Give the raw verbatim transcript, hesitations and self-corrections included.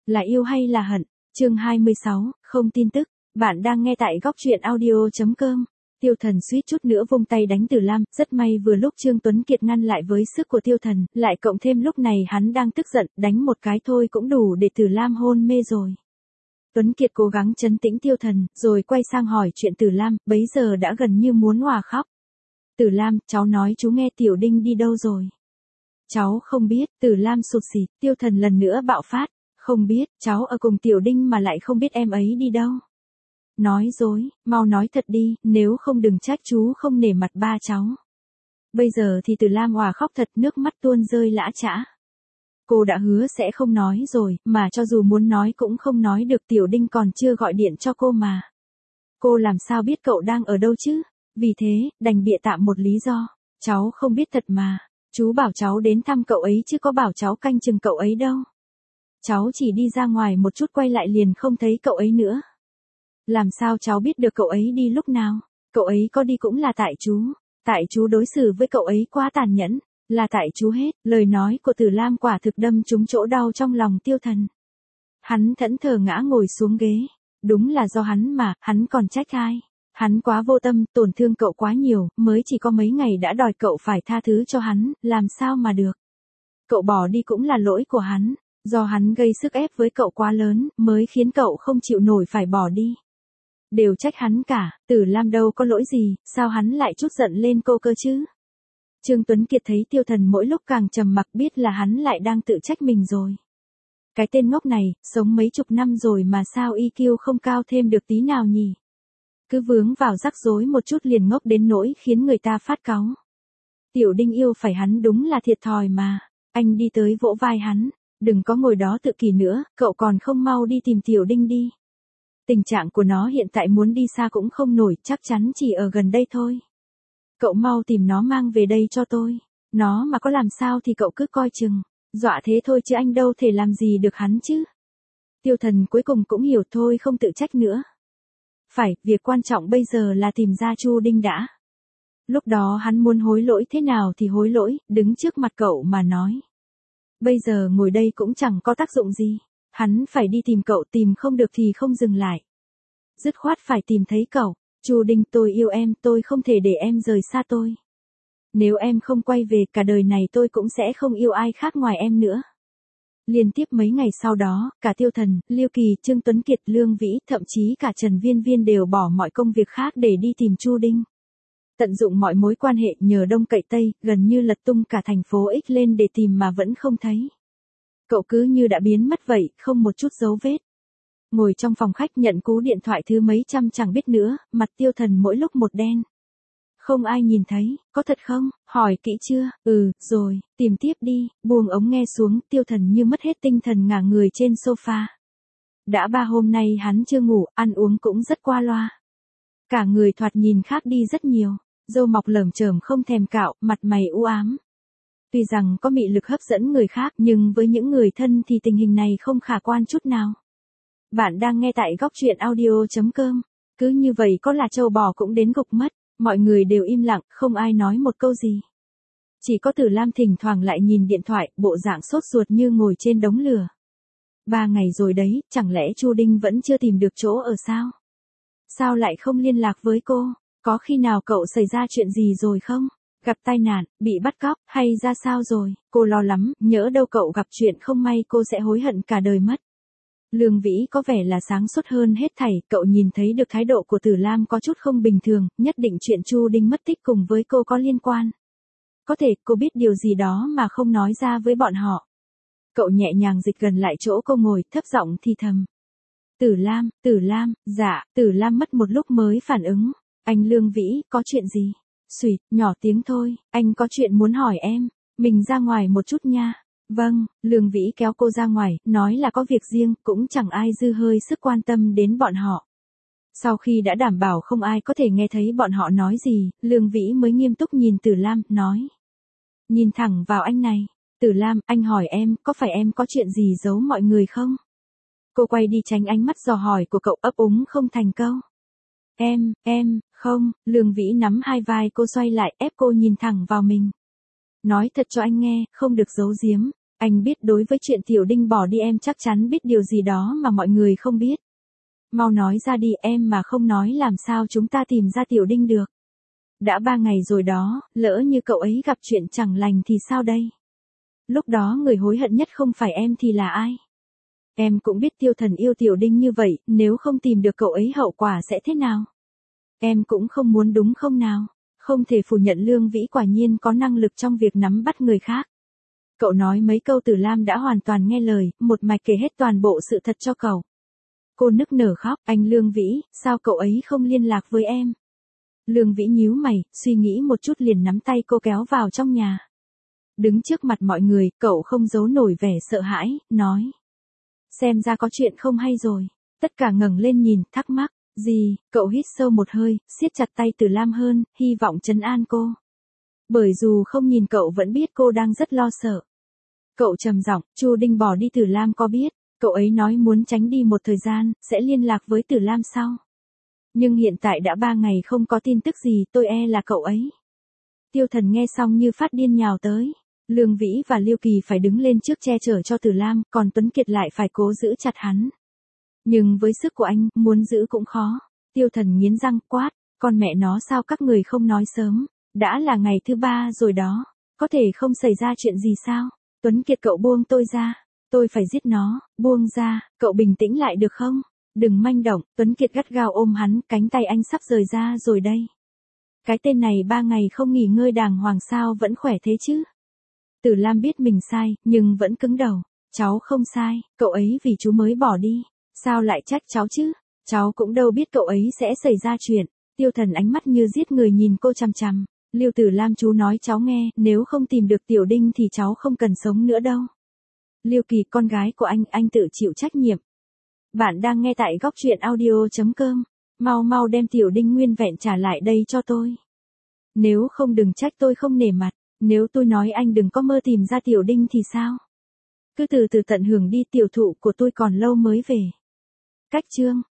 Là yêu hay là hận? Chương hai mươi sáu, không tin tức. Bạn đang nghe tại góc truyện audio chấm com. Tiêu Thần suýt chút nữa vung tay đánh Từ Lam, rất may vừa lúc Trương Tuấn Kiệt ngăn lại với sức của Tiêu Thần, lại cộng thêm lúc này hắn đang tức giận, đánh một cái thôi cũng đủ để Từ Lam hôn mê rồi. Tuấn Kiệt cố gắng trấn tĩnh Tiêu Thần, rồi quay sang hỏi chuyện Từ Lam, bấy giờ đã gần như muốn òa khóc. Từ Lam, cháu nói chú nghe Tiểu Đinh đi đâu rồi? Cháu không biết. Từ Lam sụt sịt. Tiêu Thần lần nữa bạo phát. Không biết, cháu ở cùng Tiểu Đinh mà lại không biết em ấy đi đâu. Nói dối, mau nói thật đi, nếu không đừng trách chú không nể mặt ba cháu. Bây giờ thì Từ Lam òa khóc thật, nước mắt tuôn rơi lã chã. Cô đã hứa sẽ không nói rồi, mà cho dù muốn nói cũng không nói được, Tiểu Đinh còn chưa gọi điện cho cô mà. Cô làm sao biết cậu đang ở đâu chứ? Vì thế, đành bịa tạm một lý do. Cháu không biết thật mà. Chú bảo cháu đến thăm cậu ấy chứ có bảo cháu canh chừng cậu ấy đâu. Cháu chỉ đi ra ngoài một chút quay lại liền không thấy cậu ấy nữa. Làm sao cháu biết được cậu ấy đi lúc nào? Cậu ấy có đi cũng là tại chú. Tại chú đối xử với cậu ấy quá tàn nhẫn. Là tại chú hết. Lời nói của Từ Lam quả thực đâm trúng chỗ đau trong lòng Tiêu Thần. Hắn thẫn thờ ngã ngồi xuống ghế. Đúng là do hắn mà, hắn còn trách ai? Hắn quá vô tâm, tổn thương cậu quá nhiều, mới chỉ có mấy ngày đã đòi cậu phải tha thứ cho hắn, làm sao mà được. Cậu bỏ đi cũng là lỗi của hắn, do hắn gây sức ép với cậu quá lớn, mới khiến cậu không chịu nổi phải bỏ đi. Đều trách hắn cả, Từ Lam đâu có lỗi gì, sao hắn lại trút giận lên cô cơ chứ? Trương Tuấn Kiệt thấy Tiêu Thần mỗi lúc càng trầm mặc, biết là hắn lại đang tự trách mình rồi. Cái tên ngốc này, sống mấy chục năm rồi mà sao i kiu không cao thêm được tí nào nhỉ? Cứ vướng vào rắc rối một chút liền ngốc đến nỗi khiến người ta phát cáu. Tiểu Đinh yêu phải hắn đúng là thiệt thòi mà. Anh đi tới vỗ vai hắn. Đừng có ngồi đó tự kỷ nữa, cậu còn không mau đi tìm Tiểu Đinh đi. Tình trạng của nó hiện tại muốn đi xa cũng không nổi, chắc chắn chỉ ở gần đây thôi. Cậu mau tìm nó mang về đây cho tôi. Nó mà có làm sao thì cậu cứ coi chừng. Dọa thế thôi chứ anh đâu thể làm gì được hắn chứ. Tiêu Thần cuối cùng cũng hiểu thôi, không tự trách nữa. Phải, việc quan trọng bây giờ là tìm ra Chu Đinh đã. Lúc đó hắn muốn hối lỗi thế nào thì hối lỗi, đứng trước mặt cậu mà nói. Bây giờ ngồi đây cũng chẳng có tác dụng gì. Hắn phải đi tìm cậu, tìm không được thì không dừng lại. Dứt khoát phải tìm thấy cậu. Chu Đinh, tôi yêu em, tôi không thể để em rời xa tôi. Nếu em không quay về, cả đời này tôi cũng sẽ không yêu ai khác ngoài em nữa. Liên tiếp mấy ngày sau đó, cả Tiêu Thần, Liêu Kỳ, Trương Tuấn Kiệt, Lương Vĩ, thậm chí cả Trần Viên Viên đều bỏ mọi công việc khác để đi tìm Chu Đinh. Tận dụng mọi mối quan hệ, nhờ đông cậy tây, gần như lật tung cả thành phố X lên để tìm mà vẫn không thấy. Cậu cứ như đã biến mất vậy, không một chút dấu vết. Ngồi trong phòng khách nhận cú điện thoại thứ mấy trăm chẳng biết nữa, mặt Tiêu Thần mỗi lúc một đen. Không ai nhìn thấy, có thật không? Hỏi kỹ chưa? Ừ, rồi, tìm tiếp đi. Buông ống nghe xuống, Tiêu Thần như mất hết tinh thần ngả người trên sofa. Đã ba hôm nay hắn chưa ngủ, ăn uống cũng rất qua loa. Cả người thoạt nhìn khác đi rất nhiều, râu mọc lởm chởm không thèm cạo, mặt mày u ám. Tuy rằng có mị lực hấp dẫn người khác, nhưng với những người thân thì tình hình này không khả quan chút nào. Bạn đang nghe tại góc truyện audio chấm com. Cứ như vậy có là trâu bò cũng đến gục mất. Mọi người đều im lặng, không ai nói một câu gì. Chỉ có Từ Lam thỉnh thoảng lại nhìn điện thoại, bộ dạng sốt ruột như ngồi trên đống lửa. Ba ngày rồi đấy, chẳng lẽ Chu Đinh vẫn chưa tìm được chỗ ở sao? Sao lại không liên lạc với cô? Có khi nào cậu xảy ra chuyện gì rồi không? Gặp tai nạn, bị bắt cóc, hay ra sao rồi? Cô lo lắm, nhỡ đâu cậu gặp chuyện không may cô sẽ hối hận cả đời mất. Lương Vĩ có vẻ là sáng suốt hơn hết thảy, cậu nhìn thấy được thái độ của Từ Lam có chút không bình thường, nhất định chuyện Chu Đinh mất tích cùng với cô có liên quan. Có thể cô biết điều gì đó mà không nói ra với bọn họ. Cậu nhẹ nhàng dịch gần lại chỗ cô ngồi, thấp giọng thì thầm. Tử Lam, Tử Lam, dạ, Tử Lam mất một lúc mới phản ứng. Anh Lương Vĩ, có chuyện gì? Xùyt, nhỏ tiếng thôi, anh có chuyện muốn hỏi em, mình ra ngoài một chút nha. Vâng, Lương Vĩ kéo cô ra ngoài, nói là có việc riêng, cũng chẳng ai dư hơi sức quan tâm đến bọn họ. Sau khi đã đảm bảo không ai có thể nghe thấy bọn họ nói gì, Lương Vĩ mới nghiêm túc nhìn Tử Lam, nói. Nhìn thẳng vào anh này, Tử Lam, anh hỏi em, có phải em có chuyện gì giấu mọi người không? Cô quay đi tránh ánh mắt dò hỏi của cậu, ấp úng không thành câu. Em, em, không, Lương Vĩ nắm hai vai cô xoay lại, ép cô nhìn thẳng vào mình. Nói thật cho anh nghe, không được giấu giếm. Anh biết đối với chuyện Tiểu Đinh bỏ đi em chắc chắn biết điều gì đó mà mọi người không biết. Mau nói ra đi, em mà không nói làm sao chúng ta tìm ra Tiểu Đinh được. Đã ba ngày rồi đó, lỡ như cậu ấy gặp chuyện chẳng lành thì sao đây? Lúc đó người hối hận nhất không phải em thì là ai? Em cũng biết Tiêu Thần yêu Tiểu Đinh như vậy, nếu không tìm được cậu ấy hậu quả sẽ thế nào? Em cũng không muốn đúng không nào? Không thể phủ nhận Lương Vĩ quả nhiên có năng lực trong việc nắm bắt người khác. Cậu nói mấy câu Tử Lam đã hoàn toàn nghe lời, một mạch kể hết toàn bộ sự thật cho cậu. Cô nức nở khóc, anh Lương Vĩ, sao cậu ấy không liên lạc với em? Lương Vĩ nhíu mày, suy nghĩ một chút liền nắm tay cô kéo vào trong nhà. Đứng trước mặt mọi người, cậu không giấu nổi vẻ sợ hãi, nói. Xem ra có chuyện không hay rồi. Tất cả ngẩng lên nhìn, thắc mắc. Gì, cậu hít sâu một hơi, siết chặt tay Tử Lam hơn, hy vọng trấn an cô. Bởi dù không nhìn cậu vẫn biết cô đang rất lo sợ. Cậu trầm giọng, Chu Đinh bỏ đi Tử Lam có biết, cậu ấy nói muốn tránh đi một thời gian, sẽ liên lạc với Tử Lam sau. Nhưng hiện tại đã ba ngày không có tin tức gì, tôi e là cậu ấy. Tiêu Thần nghe xong như phát điên nhào tới. Lương Vĩ và Liêu Kỳ phải đứng lên trước che chở cho Tử Lam, còn Tuấn Kiệt lại phải cố giữ chặt hắn. Nhưng với sức của anh, muốn giữ cũng khó. Tiêu Thần nghiến răng quát, con mẹ nó sao các người không nói sớm, đã là ngày thứ ba rồi đó, có thể không xảy ra chuyện gì sao? Tuấn Kiệt cậu buông tôi ra, tôi phải giết nó, buông ra, cậu bình tĩnh lại được không? Đừng manh động, Tuấn Kiệt gắt gao ôm hắn, cánh tay anh sắp rời ra rồi đây. Cái tên này ba ngày không nghỉ ngơi đàng hoàng sao vẫn khỏe thế chứ? Tử Lam biết mình sai, nhưng vẫn cứng đầu. Cháu không sai, cậu ấy vì chú mới bỏ đi. Sao lại trách cháu chứ? Cháu cũng đâu biết cậu ấy sẽ xảy ra chuyện. Tiêu Thần ánh mắt như giết người nhìn cô chằm chằm. Lưu Tử Lam chú nói cháu nghe, nếu không tìm được Tiểu Đinh thì cháu không cần sống nữa đâu. Liêu Kỳ con gái của anh, anh tự chịu trách nhiệm. Bạn đang nghe tại góc truyện audio chấm com. Mau mau đem Tiểu Đinh nguyên vẹn trả lại đây cho tôi. Nếu không đừng trách tôi không nể mặt. Nếu tôi nói anh đừng có mơ tìm ra Tiểu Đinh thì sao? Cứ từ từ tận hưởng đi, tiểu thụ của tôi còn lâu mới về. Cách chương